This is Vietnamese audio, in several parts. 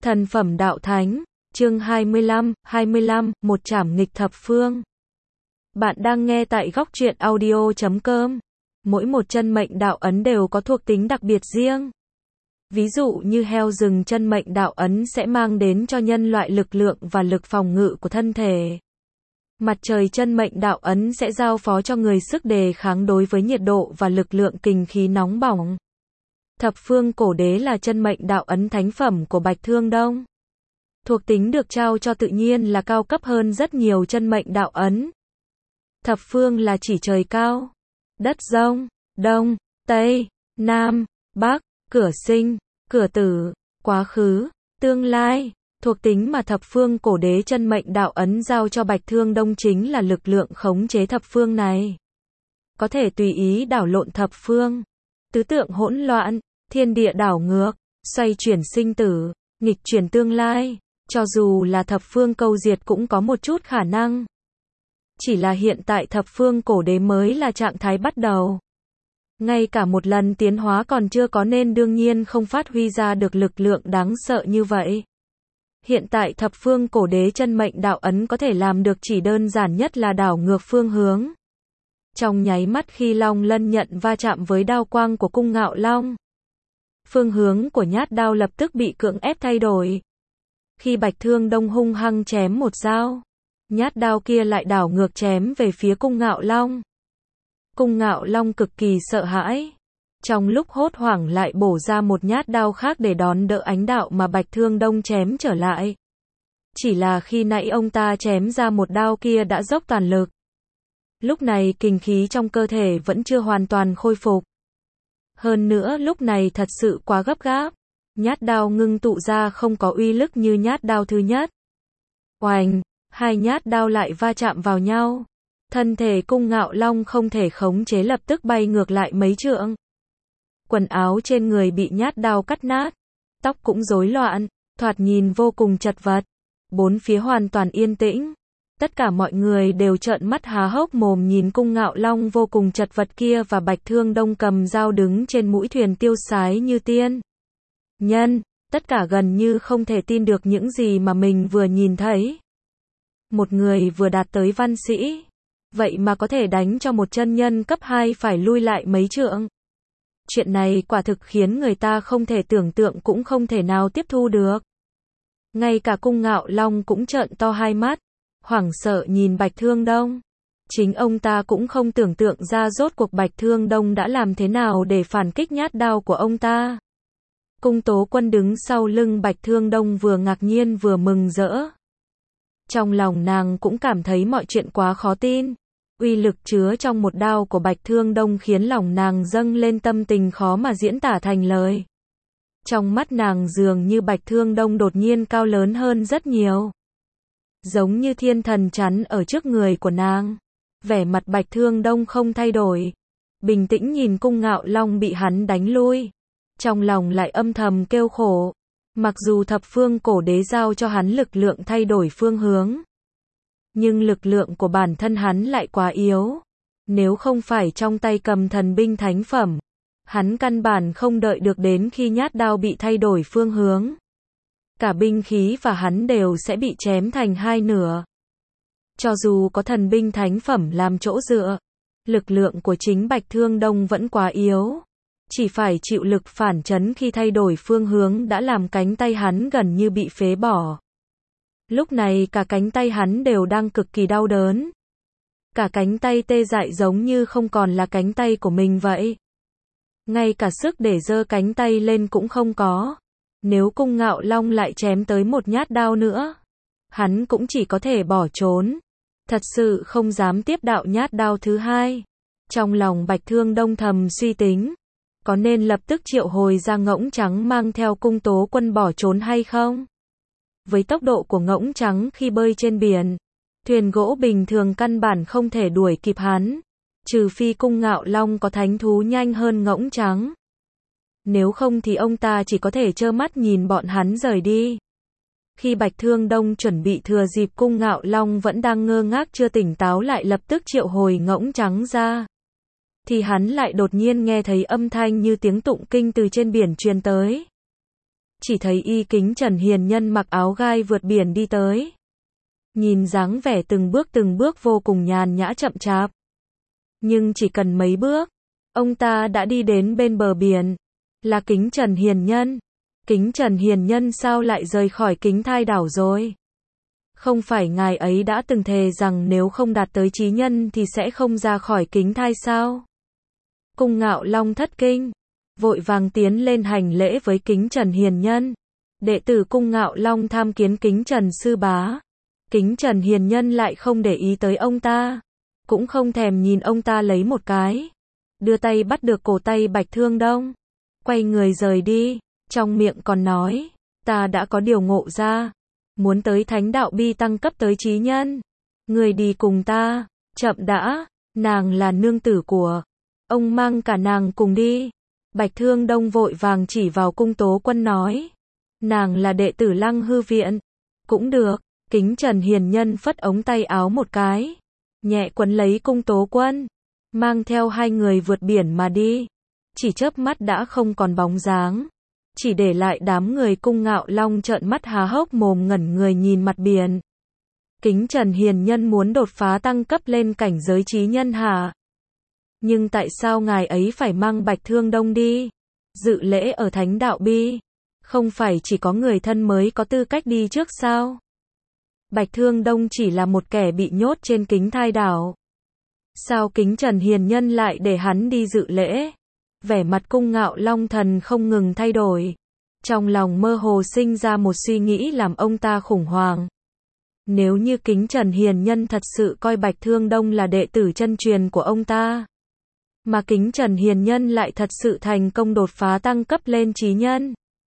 Thần phẩm đạo thánh, chương 25, một trảm nghịch thập phương. Bạn đang nghe tại góc truyện audio.com. Mỗi một chân mệnh đạo ấn đều có thuộc tính đặc biệt riêng. Ví dụ như heo rừng chân mệnh đạo ấn sẽ mang đến cho nhân loại lực lượng và lực phòng ngự của thân thể. Mặt trời chân mệnh đạo ấn sẽ giao phó cho người sức đề kháng đối với nhiệt độ và lực lượng kình khí nóng bỏng. Thập phương cổ đế là chân mệnh đạo ấn thánh phẩm của Bạch Thương Đông. Thuộc tính được trao cho tự nhiên là cao cấp hơn rất nhiều chân mệnh đạo ấn. Thập phương là chỉ trời cao, đất rông, đông, tây, nam, bắc, cửa sinh, cửa tử, quá khứ, tương lai. Thuộc tính mà thập phương cổ đế chân mệnh đạo ấn giao cho Bạch Thương Đông chính là lực lượng khống chế thập phương này. Có thể tùy ý đảo lộn thập phương, tứ tượng hỗn loạn, thiên địa đảo ngược, xoay chuyển sinh tử, nghịch chuyển tương lai. Cho dù là thập phương câu diệt cũng có một chút khả năng. Chỉ là hiện tại thập phương cổ đế mới là trạng thái bắt đầu. Ngay cả một lần tiến hóa còn chưa có nên đương nhiên không phát huy ra được lực lượng đáng sợ như vậy. Hiện tại thập phương cổ đế chân mệnh đạo ấn có thể làm được chỉ đơn giản nhất là đảo ngược phương hướng. Trong nháy mắt khi Long Lân nhận va chạm với đao quang của cung Ngạo Long, phương hướng của nhát đao lập tức bị cưỡng ép thay đổi. Khi Bạch Thương Đông hung hăng chém một dao, nhát đao kia lại đảo ngược chém về phía cung Ngạo Long. Cung Ngạo Long cực kỳ sợ hãi. Trong lúc hốt hoảng lại bổ ra một nhát đao khác để đón đỡ ánh đạo mà Bạch Thương Đông chém trở lại. Chỉ là khi nãy ông ta chém ra một đao kia đã dốc toàn lực. Lúc này kình khí trong cơ thể vẫn chưa hoàn toàn khôi phục. Hơn nữa lúc này thật sự quá gấp gáp. Nhát đao ngưng tụ ra không có uy lực như nhát đao thứ nhất. Oành, hai nhát đao lại va chạm vào nhau. Thân thể cung Ngạo Long không thể khống chế lập tức bay ngược lại mấy trượng. Quần áo trên người bị nhát đao cắt nát. Tóc cũng rối loạn, thoạt nhìn vô cùng chật vật. Bốn phía hoàn toàn yên tĩnh. Tất cả mọi người đều trợn mắt há hốc mồm nhìn cung Ngạo Long vô cùng chật vật kia và Bạch Thương Đông cầm dao đứng trên mũi thuyền tiêu sái như tiên nhân, tất cả gần như không thể tin được những gì mà mình vừa nhìn thấy. Một người vừa đạt tới văn sĩ, vậy mà có thể đánh cho một chân nhân cấp 2 phải lui lại mấy trượng. Chuyện này quả thực khiến người ta không thể tưởng tượng cũng không thể nào tiếp thu được. Ngay cả cung Ngạo Long cũng trợn to hai mắt, hoảng sợ nhìn Bạch Thương Đông. Chính ông ta cũng không tưởng tượng ra rốt cuộc Bạch Thương Đông đã làm thế nào để phản kích nhát đao của ông ta. Cung Tố Quân đứng sau lưng Bạch Thương Đông vừa ngạc nhiên vừa mừng rỡ. Trong lòng nàng cũng cảm thấy mọi chuyện quá khó tin. Uy lực chứa trong một đao của Bạch Thương Đông khiến lòng nàng dâng lên tâm tình khó mà diễn tả thành lời. Trong mắt nàng dường như Bạch Thương Đông đột nhiên cao lớn hơn rất nhiều. Giống như thiên thần chắn ở trước người của nàng. Vẻ mặt Bạch Thương Đông không thay đổi. Bình tĩnh nhìn cung Ngạo Long bị hắn đánh lui. Trong lòng lại âm thầm kêu khổ. Mặc dù thập phương cổ đế giao cho hắn lực lượng thay đổi phương hướng, nhưng lực lượng của bản thân hắn lại quá yếu. Nếu không phải trong tay cầm thần binh thánh phẩm, hắn căn bản không đợi được đến khi nhát đao bị thay đổi phương hướng. Cả binh khí và hắn đều sẽ bị chém thành hai nửa. Cho dù có thần binh thánh phẩm làm chỗ dựa, lực lượng của chính Bạch Thương Đông vẫn quá yếu. Chỉ phải chịu lực phản chấn khi thay đổi phương hướng đã làm cánh tay hắn gần như bị phế bỏ. Lúc này cả cánh tay hắn đều đang cực kỳ đau đớn. Cả cánh tay tê dại giống như không còn là cánh tay của mình vậy. Ngay cả sức để giơ cánh tay lên cũng không có. Nếu cung Ngạo Long lại chém tới một nhát đao nữa, hắn cũng chỉ có thể bỏ trốn. Thật sự không dám tiếp đạo nhát đao thứ hai. Trong lòng Bạch Thương Đông thầm suy tính, có nên lập tức triệu hồi ra Ngỗng Trắng mang theo Cung Tố Quân bỏ trốn hay không? Với tốc độ của Ngỗng Trắng khi bơi trên biển, thuyền gỗ bình thường căn bản không thể đuổi kịp hắn, trừ phi cung Ngạo Long có thánh thú nhanh hơn Ngỗng Trắng. Nếu không thì ông ta chỉ có thể trơ mắt nhìn bọn hắn rời đi. Khi Bạch Thương Đông chuẩn bị thừa dịp cung Ngạo Long vẫn đang ngơ ngác chưa tỉnh táo lại lập tức triệu hồi Ngỗng Trắng ra, thì hắn lại đột nhiên nghe thấy âm thanh như tiếng tụng kinh từ trên biển truyền tới. chỉ thấy Y Kính Trần hiền nhân mặc áo gai vượt biển đi tới. Nhìn dáng vẻ từng bước vô cùng nhàn nhã chậm chạp. Nhưng chỉ cần mấy bước, ông ta đã đi đến bên bờ biển. Là Kính Trần hiền nhân. Kính Trần hiền nhân sao lại rời khỏi Kính Thai đảo rồi? Không phải ngài ấy đã từng thề rằng nếu không đạt tới chí nhân thì sẽ không ra khỏi Kính Thai sao? Cung Ngạo Long thất kinh, vội vàng tiến lên hành lễ với Kính Trần hiền nhân. Đệ tử Cung Ngạo Long tham kiến Kính Trần sư bá. Kính Trần hiền nhân lại không để ý tới ông ta, cũng không thèm nhìn ông ta lấy một cái. Đưa tay bắt được cổ tay Bạch Thương Đông, quay người rời đi, trong miệng còn nói, ta đã có điều ngộ ra, muốn tới thánh đạo bi tăng cấp tới chí nhân. Người đi cùng ta, chậm đã, nàng là nương tử của ông, mang cả nàng cùng đi. Bạch Thương Đông vội vàng chỉ vào Cung Tố Quân nói, nàng là đệ tử Lăng Hư viện. Cũng được. Kính Trần hiền nhân phất ống tay áo một cái, nhẹ quấn lấy Cung Tố Quân, mang theo hai người vượt biển mà đi. Chỉ chớp mắt đã không còn bóng dáng, chỉ để lại đám người Cung Ngạo Long trợn mắt há hốc mồm ngẩn người nhìn mặt biển. Kính Trần hiền nhân muốn đột phá tăng cấp lên cảnh giới chí nhân hả? Nhưng tại sao ngài ấy phải mang Bạch Thương Đông đi? Dự lễ ở thánh đạo bi, không phải chỉ có người thân mới có tư cách đi trước sao? Bạch Thương Đông chỉ là một kẻ bị nhốt trên Kính Thai đảo. Sao Kính Trần hiền nhân lại để hắn đi dự lễ? Vẻ mặt Cung Ngạo Long thần không ngừng thay đổi. Trong lòng mơ hồ sinh ra một suy nghĩ làm ông ta khủng hoảng. Nếu như Kính Trần hiền nhân thật sự coi Bạch Thương Đông là đệ tử chân truyền của ông ta, mà Kính Trần hiền nhân lại thật sự thành công đột phá tăng cấp lên chí nhân,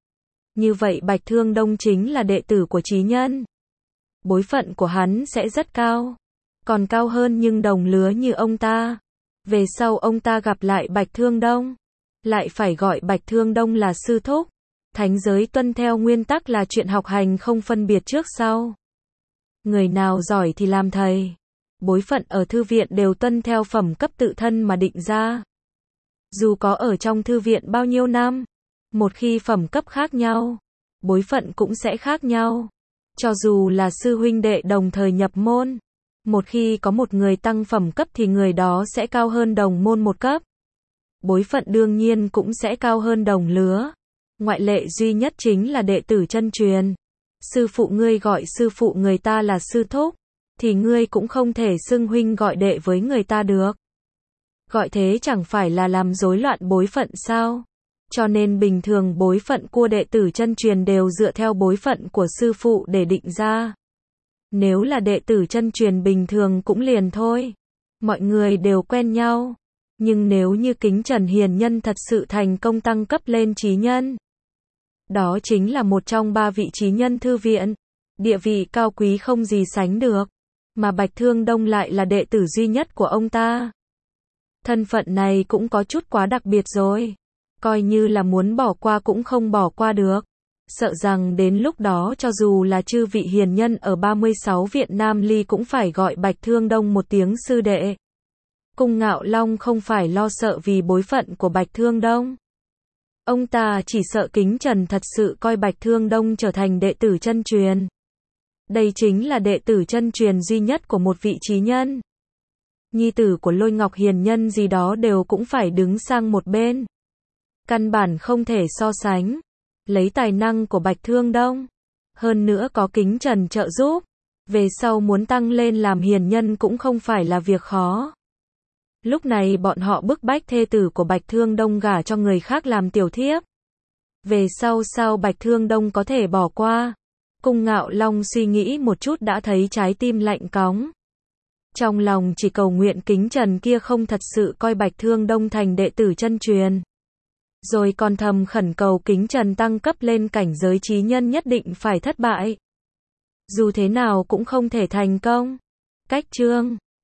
như vậy Bạch Thương Đông chính là đệ tử của chí nhân. Bối phận của hắn sẽ rất cao, còn cao hơn nhưng đồng lứa như ông ta. Về sau ông ta gặp lại Bạch Thương Đông, lại phải gọi Bạch Thương Đông là sư thúc. Thánh giới tuân theo nguyên tắc là chuyện học hành không phân biệt trước sau. Người nào giỏi thì làm thầy. Bối phận ở thư viện đều tuân theo phẩm cấp tự thân mà định ra. Dù có ở trong thư viện bao nhiêu năm, một khi phẩm cấp khác nhau, bối phận cũng sẽ khác nhau. Cho dù là sư huynh đệ đồng thời nhập môn, một khi có một người tăng phẩm cấp thì người đó sẽ cao hơn đồng môn một cấp. Bối phận đương nhiên cũng sẽ cao hơn đồng lứa. Ngoại lệ duy nhất chính là đệ tử chân truyền. Sư phụ ngươi gọi sư phụ người ta là sư thúc, thì ngươi cũng không thể xưng huynh gọi đệ với người ta được. Gọi thế chẳng phải là làm rối loạn bối phận sao? Cho nên bình thường bối phận của đệ tử chân truyền đều dựa theo bối phận của sư phụ để định ra. Nếu là đệ tử chân truyền bình thường cũng liền thôi. Mọi người đều quen nhau. Nhưng nếu như Kính Trần hiền nhân thật sự thành công tăng cấp lên chí nhân, đó chính là một trong ba vị chí nhân thư viện. Địa vị cao quý không gì sánh được. Mà Bạch Thương Đông lại là đệ tử duy nhất của ông ta. Thân phận này cũng có chút quá đặc biệt rồi. Coi như là muốn bỏ qua cũng không bỏ qua được. Sợ rằng đến lúc đó cho dù là chư vị hiền nhân ở 36 viện Nam Ly cũng phải gọi Bạch Thương Đông một tiếng sư đệ. Cung Ngạo Long không phải lo sợ vì bối phận của Bạch Thương Đông. Ông ta chỉ sợ Kính Trần thật sự coi Bạch Thương Đông trở thành đệ tử chân truyền. Đây chính là đệ tử chân truyền duy nhất của một vị chí nhân. Nhi tử của Lôi Ngọc hiền nhân gì đó đều cũng phải đứng sang một bên. Căn bản không thể so sánh. Lấy tài năng của Bạch Thương Đông, hơn nữa có Kính Trần trợ giúp, về sau muốn tăng lên làm hiền nhân cũng không phải là việc khó. Lúc này bọn họ bức bách thê tử của Bạch Thương Đông gả cho người khác làm tiểu thiếp. Về sau sao Bạch Thương Đông có thể bỏ qua? Cung Ngạo Long suy nghĩ một chút đã thấy trái tim lạnh cóng. Trong lòng chỉ cầu nguyện Kính Trần kia không thật sự coi Bạch Thương Đông thành đệ tử chân truyền. Rồi còn thầm khẩn cầu Kính Trần tăng cấp lên cảnh giới chí nhân nhất định phải thất bại. Dù thế nào cũng không thể thành công. Cách chương